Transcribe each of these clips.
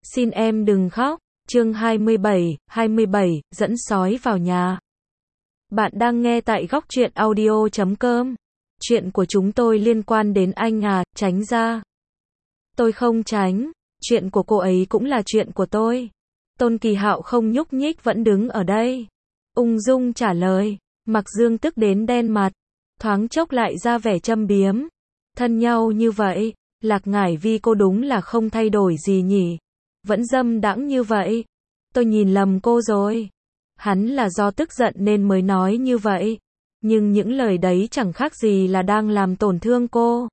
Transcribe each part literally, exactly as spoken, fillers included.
Xin em đừng khóc. Chương hai mươi bảy, hai mươi bảy, dẫn sói vào nhà. Bạn đang nghe tại góc truyện audio chấm com. Chuyện của chúng tôi liên quan đến anh à, tránh ra. Tôi không tránh, chuyện của cô ấy cũng là chuyện của tôi. Tôn Kỳ Hạo không nhúc nhích vẫn đứng ở đây. Ung dung trả lời, Mặc Dương tức đến đen mặt, thoáng chốc lại ra vẻ châm biếm. Thân nhau như vậy, Lạc Ngải Vi cô đúng là không thay đổi gì nhỉ. Vẫn dâm đãng như vậy. Tôi nhìn lầm cô rồi. Hắn là do tức giận nên mới nói như vậy. Nhưng những lời đấy chẳng khác gì là đang làm tổn thương cô.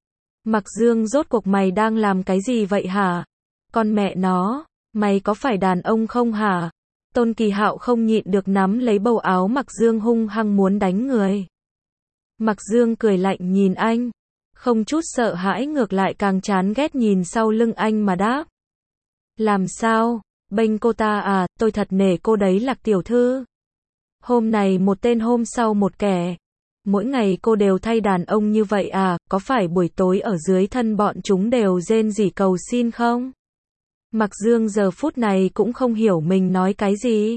Mặc Dương, rốt cuộc mày đang làm cái gì vậy hả? Con mẹ nó, mày có phải đàn ông không hả? Tôn Kỳ Hạo không nhịn được nắm lấy bầu áo Mặc Dương hung hăng muốn đánh người. Mặc Dương cười lạnh nhìn anh. Không chút sợ hãi, ngược lại càng chán ghét nhìn sau lưng anh mà đáp. Làm sao? Bênh cô ta à? Tôi thật nể cô đấy Lạc tiểu thư. Hôm này một tên hôm sau một kẻ. Mỗi ngày cô đều thay đàn ông như vậy à? Có phải buổi tối ở dưới thân bọn chúng đều rên rỉ cầu xin không? Mặc Dương giờ phút này cũng không hiểu mình nói cái gì.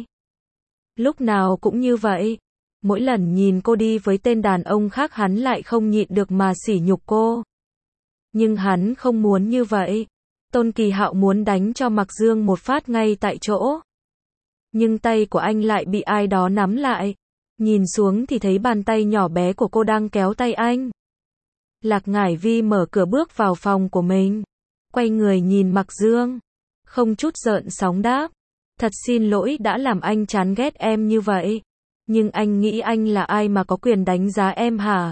Lúc nào cũng như vậy. Mỗi lần nhìn cô đi với tên đàn ông khác hắn lại không nhịn được mà sỉ nhục cô. Nhưng hắn không muốn như vậy. Tôn Kỳ Hạo muốn đánh cho Mặc Dương một phát ngay tại chỗ. Nhưng tay của anh lại bị ai đó nắm lại. Nhìn xuống thì thấy bàn tay nhỏ bé của cô đang kéo tay anh. Lạc Ngải Vi mở cửa bước vào phòng của mình. Quay người nhìn Mặc Dương. Không chút gợn sóng đáp. Thật xin lỗi đã làm anh chán ghét em như vậy. Nhưng anh nghĩ anh là ai mà có quyền đánh giá em hả?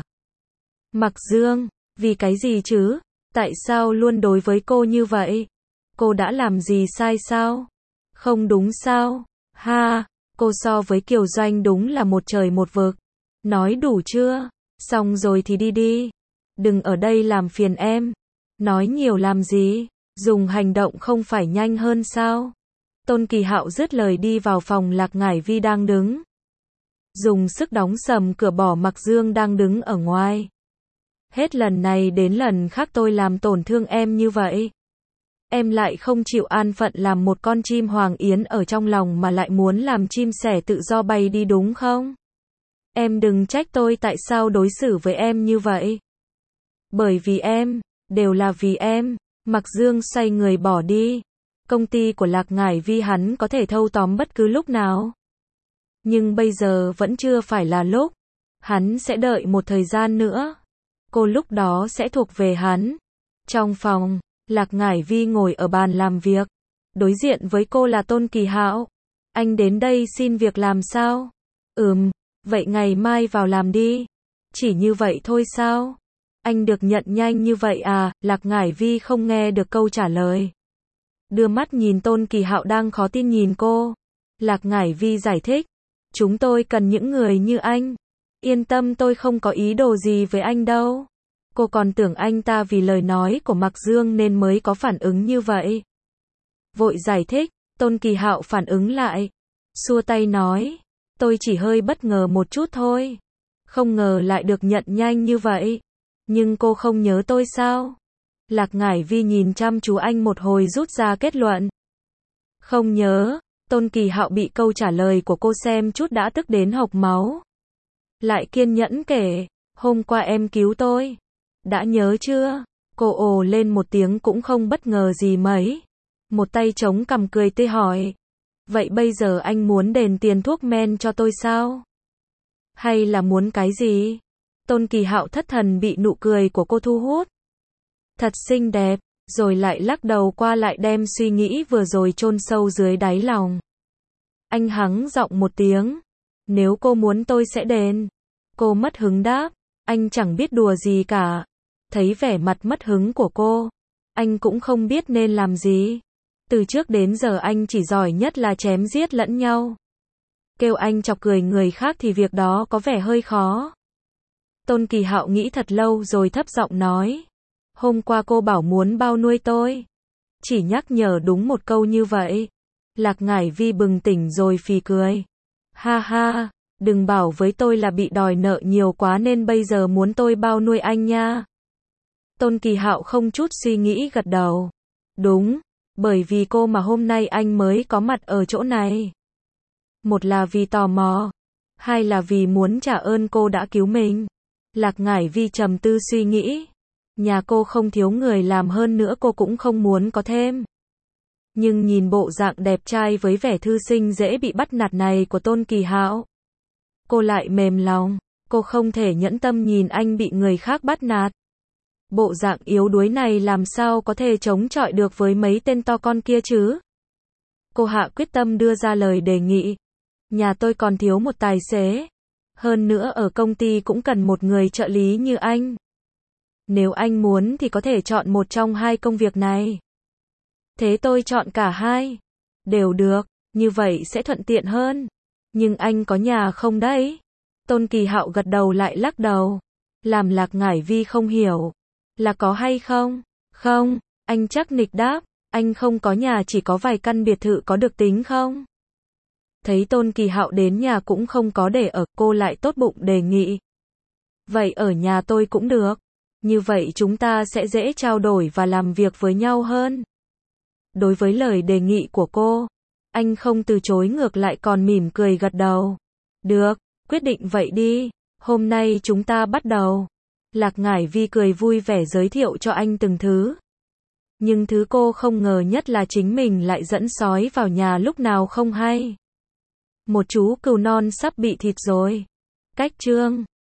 Mặc Dương, vì cái gì chứ? Tại sao luôn đối với cô như vậy? Cô đã làm gì sai sao? Không đúng sao? Ha, cô so với Kiều Doanh đúng là một trời một vực. Nói đủ chưa? Xong rồi thì đi đi. Đừng ở đây làm phiền em. Nói nhiều làm gì? Dùng hành động không phải nhanh hơn sao? Tôn Kỳ Hạo dứt lời đi vào phòng Lạc Ngải Vi đang đứng. Dùng sức đóng sầm cửa bỏ Mặc Dương đang đứng ở ngoài. Hết lần này đến lần khác tôi làm tổn thương em như vậy. Em lại không chịu an phận làm một con chim hoàng yến ở trong lòng mà lại muốn làm chim sẻ tự do bay đi đúng không? Em đừng trách tôi tại sao đối xử với em như vậy. Bởi vì em, đều là vì em. Mặc Dương xoay người bỏ đi. Công ty của Lạc Ngải Vi hắn có thể thâu tóm bất cứ lúc nào. Nhưng bây giờ vẫn chưa phải là lúc. Hắn sẽ đợi một thời gian nữa. Cô lúc đó sẽ thuộc về hắn. Trong phòng, Lạc Ngải Vi ngồi ở bàn làm việc. Đối diện với cô là Tôn Kỳ Hạo. Anh đến đây xin việc làm sao? Ừm, vậy ngày mai vào làm đi. Chỉ như vậy thôi sao? Anh được nhận nhanh như vậy à? Lạc Ngải Vi không nghe được câu trả lời. Đưa mắt nhìn Tôn Kỳ Hạo đang khó tin nhìn cô. Lạc Ngải Vi giải thích. Chúng tôi cần những người như anh. Yên tâm, tôi không có ý đồ gì với anh đâu. Cô còn tưởng anh ta vì lời nói của Mặc Dương nên mới có phản ứng như vậy. Vội giải thích, Tôn Kỳ Hạo phản ứng lại. Xua tay nói, tôi chỉ hơi bất ngờ một chút thôi. Không ngờ lại được nhận nhanh như vậy. Nhưng cô không nhớ tôi sao? Lạc Ngải Vi nhìn chăm chú anh một hồi rút ra kết luận. Không nhớ. Tôn Kỳ Hạo bị câu trả lời của cô xem chút đã tức đến hộc máu. Lại kiên nhẫn kể, hôm qua em cứu tôi. Đã nhớ chưa? Cô ồ lên một tiếng cũng không bất ngờ gì mấy. Một tay chống cằm cười tươi hỏi. Vậy bây giờ anh muốn đền tiền thuốc men cho tôi sao? Hay là muốn cái gì? Tôn Kỳ Hạo thất thần bị nụ cười của cô thu hút. Thật xinh đẹp, rồi lại lắc đầu qua lại đem suy nghĩ vừa rồi chôn sâu dưới đáy lòng. Anh hắng giọng một tiếng. Nếu cô muốn tôi sẽ đền. Cô mất hứng đáp. Anh chẳng biết đùa gì cả. Thấy vẻ mặt mất hứng của cô. Anh cũng không biết nên làm gì. Từ trước đến giờ anh chỉ giỏi nhất là chém giết lẫn nhau. Kêu anh chọc cười người khác thì việc đó có vẻ hơi khó. Tôn Kỳ Hạo nghĩ thật lâu rồi thấp giọng nói. Hôm qua cô bảo muốn bao nuôi tôi. Chỉ nhắc nhở đúng một câu như vậy. Lạc Ngải Vi bừng tỉnh rồi phì cười. Ha ha, đừng bảo với tôi là bị đòi nợ nhiều quá nên bây giờ muốn tôi bao nuôi anh nha. Tôn Kỳ Hạo không chút suy nghĩ gật đầu. Đúng, Bởi vì cô mà hôm nay anh mới có mặt ở chỗ này. Một là vì tò mò, hai là vì muốn trả ơn cô đã cứu mình. Lạc Ngải Vi trầm tư suy nghĩ. Nhà cô không thiếu người làm, hơn nữa cô cũng không muốn có thêm. Nhưng nhìn bộ dạng đẹp trai với vẻ thư sinh dễ bị bắt nạt này của Tôn Kỳ Hạo, cô lại mềm lòng. Cô không thể nhẫn tâm nhìn anh bị người khác bắt nạt. Bộ dạng yếu đuối này làm sao có thể chống chọi được với mấy tên to con kia chứ? Cô hạ quyết tâm đưa ra lời đề nghị. Nhà tôi còn thiếu một tài xế. Hơn nữa ở công ty cũng cần một người trợ lý như anh. Nếu anh muốn thì có thể chọn một trong hai công việc này. Thế tôi chọn cả hai. Đều được, như vậy sẽ thuận tiện hơn. Nhưng anh có nhà không đấy? Tôn Kỳ Hạo gật đầu lại lắc đầu. Làm Lạc Ngải Vi không hiểu. Là có hay không? Không, anh chắc nịch đáp. Anh không có nhà, chỉ có vài căn biệt thự, có được tính không? Thấy Tôn Kỳ Hạo đến nhà cũng không có để ở, cô lại tốt bụng đề nghị. Vậy ở nhà tôi cũng được. Như vậy chúng ta sẽ dễ trao đổi và làm việc với nhau hơn. Đối với lời đề nghị của cô, anh không từ chối, ngược lại còn mỉm cười gật đầu. Được, quyết định vậy đi. Hôm nay chúng ta bắt đầu. Lạc Ngải Vi cười vui vẻ giới thiệu cho anh từng thứ. Nhưng thứ cô không ngờ nhất là chính mình lại dẫn sói vào nhà lúc nào không hay. Một chú cừu non sắp bị thịt rồi. Cách chương